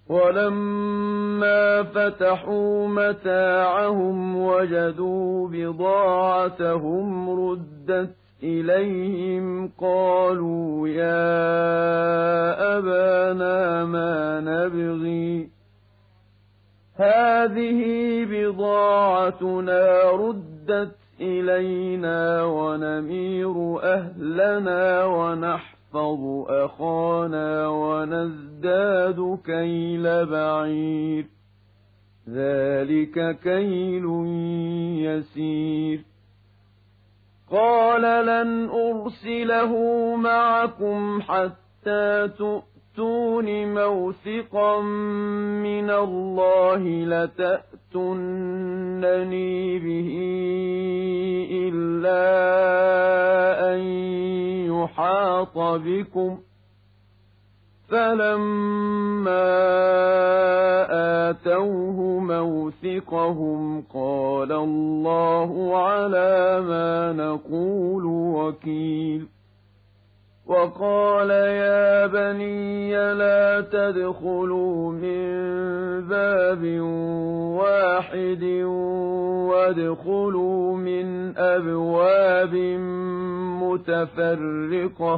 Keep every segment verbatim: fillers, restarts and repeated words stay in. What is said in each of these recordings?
ولما فتحوا متاعهم وجدوا بضاعتهم ردت إليهم قالوا يا أبانا ما نبغي هذه بضاعتنا ردت إلينا ونمير أهلنا ونحفظ أخانا ونزداد كيل بعير ذلك كيل يسير قال لن أرسله معكم حتى تؤتون موثقا من الله لتأتونني به إلا أن يحاط بكم فلما آتوه موثقهم قال الله على ما نقول وكيل وقال يا بني لا تدخلوا من باب واحد وادخلوا من أبواب متفرقة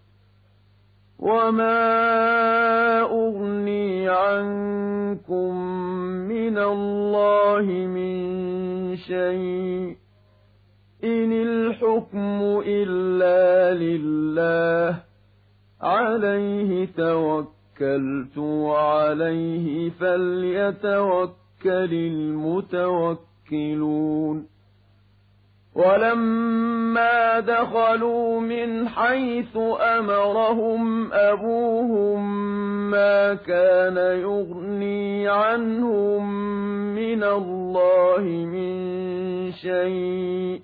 وما أغني عنكم من الله من شيء إن الحكم إلا لله عليه توكلت وعليه فليتوكل المتوكلون ولما دخلوا من حيث أمرهم أبوهم ما كان يغني عنهم من الله من شيء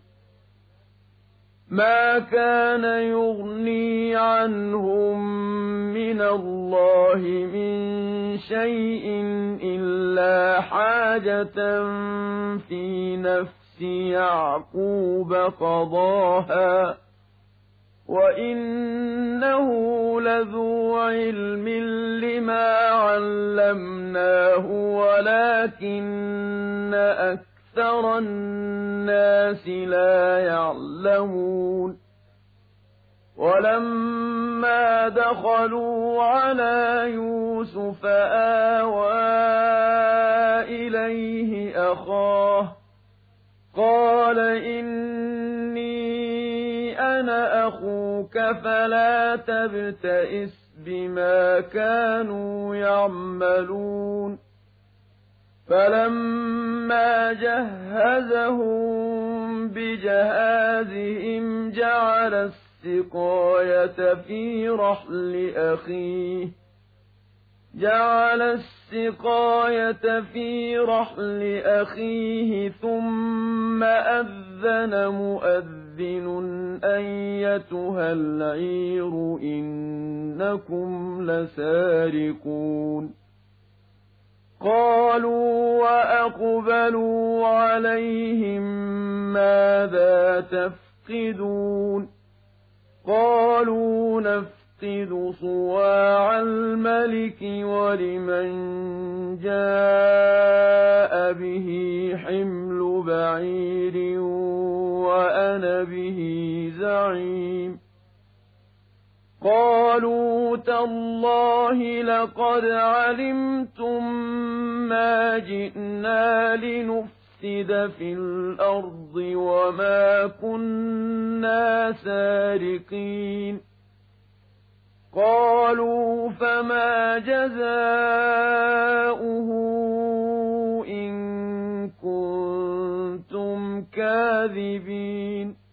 ما كان يغني عنهم من الله من شيء إلا حاجة في نفس يعقوب قضاها وإنه لذو علم لما علمناه ولكن أكثر الناس لا يعلمون ولما دخلوا على يوسف آوى إليه أخاه قال إني أنا أخوك فلا تبتئس بما كانوا يعملون فلما جهزهم بجهازهم جعل السقاية في رحل أخيه جعل السقاية في رحل أخيه ثم أذن مؤذن أيتها العير إنكم لسارقون قالوا وأقبلوا عليهم ماذا تفقدون قالوا نفقد صواع الملك ولمن جاء به حمل بعير وأنا به زعيم قالوا تالله لقد علمتم ما جئنا لنفسد في الأرض وما كنا سارقين قالوا فما جزاؤه إن كنتم كاذبين